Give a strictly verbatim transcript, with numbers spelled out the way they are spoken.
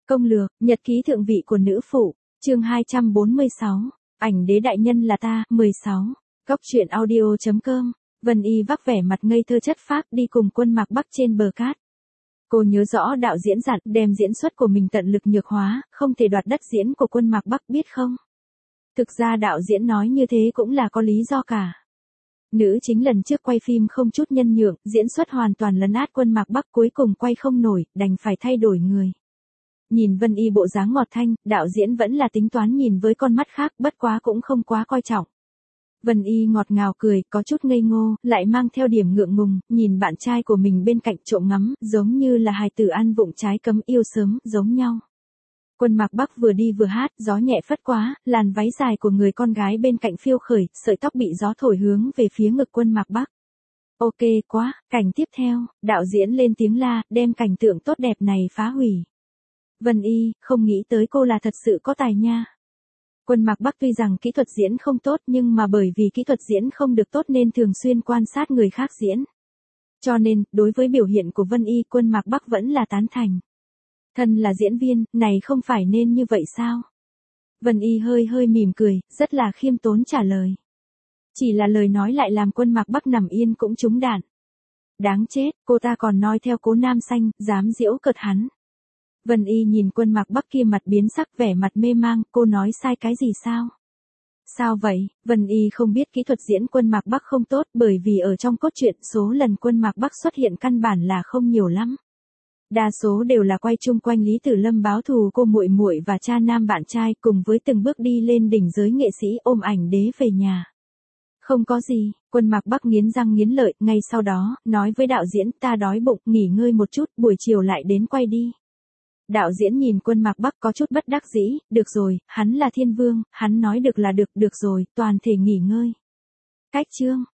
Công lược, nhật ký thượng vị của nữ phụ, chương hai trăm bốn mươi sáu, ảnh đế đại nhân là ta, mười sáu, Cóc truyện audio.com, Vân Y vác vẻ mặt ngây thơ chất phác đi cùng Quân Mạc Bắc trên bờ cát. Cô nhớ rõ đạo diễn dặn đem diễn xuất của mình tận lực nhược hóa, không thể đoạt đất diễn của Quân Mạc Bắc biết không? Thực ra đạo diễn nói như thế cũng là có lý do cả. Nữ chính lần trước quay phim không chút nhân nhượng, diễn xuất hoàn toàn lấn át Quân Mạc Bắc, cuối cùng quay không nổi, đành phải thay đổi người. Nhìn Vân Y bộ dáng ngọt thanh, đạo diễn vẫn là tính toán nhìn với con mắt khác, bất quá cũng không quá coi trọng. Vân Y ngọt ngào cười, có chút ngây ngô, lại mang theo điểm ngượng ngùng, nhìn bạn trai của mình bên cạnh trộm ngắm, giống như là hài tử ăn vụng trái cấm yêu sớm, giống nhau. Quân Mạc Bắc vừa đi vừa hát, gió nhẹ phất quá, làn váy dài của người con gái bên cạnh phiêu khởi, sợi tóc bị gió thổi hướng về phía ngực Quân Mạc Bắc. Ok quá, cảnh tiếp theo, đạo diễn lên tiếng la, đem cảnh tượng tốt đẹp này phá hủy. Vân Y, không nghĩ tới cô là thật sự có tài nha. Quân Mạc Bắc tuy rằng kỹ thuật diễn không tốt nhưng mà bởi vì kỹ thuật diễn không được tốt nên thường xuyên quan sát người khác diễn. Cho nên, đối với biểu hiện của Vân Y, Quân Mạc Bắc vẫn là tán thành. Thân là diễn viên, này không phải nên như vậy sao? Vân Y hơi hơi mỉm cười, rất là khiêm tốn trả lời. Chỉ là lời nói lại làm Quân Mạc Bắc nằm yên cũng trúng đạn. Đáng chết, cô ta còn nói theo cố nam xanh, dám giễu cợt hắn. Vân Y nhìn Quân Mạc Bắc kia mặt biến sắc, vẻ mặt mê mang, cô nói sai cái gì sao? Sao vậy? Vân Y không biết kỹ thuật diễn Quân Mạc Bắc không tốt, bởi vì ở trong cốt truyện số lần Quân Mạc Bắc xuất hiện căn bản là không nhiều lắm. Đa số đều là quay chung quanh Lý Tử Lâm báo thù cô muội muội và cha nam bạn trai, cùng với từng bước đi lên đỉnh giới nghệ sĩ ôm ảnh đế về nhà. Không có gì, Quân Mạc Bắc nghiến răng nghiến lợi, ngay sau đó, nói với đạo diễn, ta đói bụng, nghỉ ngơi một chút, buổi chiều lại đến quay đi. Đạo diễn nhìn Quân Mạc Bắc có chút bất đắc dĩ, được rồi, hắn là thiên vương, hắn nói được là được, được rồi, toàn thể nghỉ ngơi. Cách chương,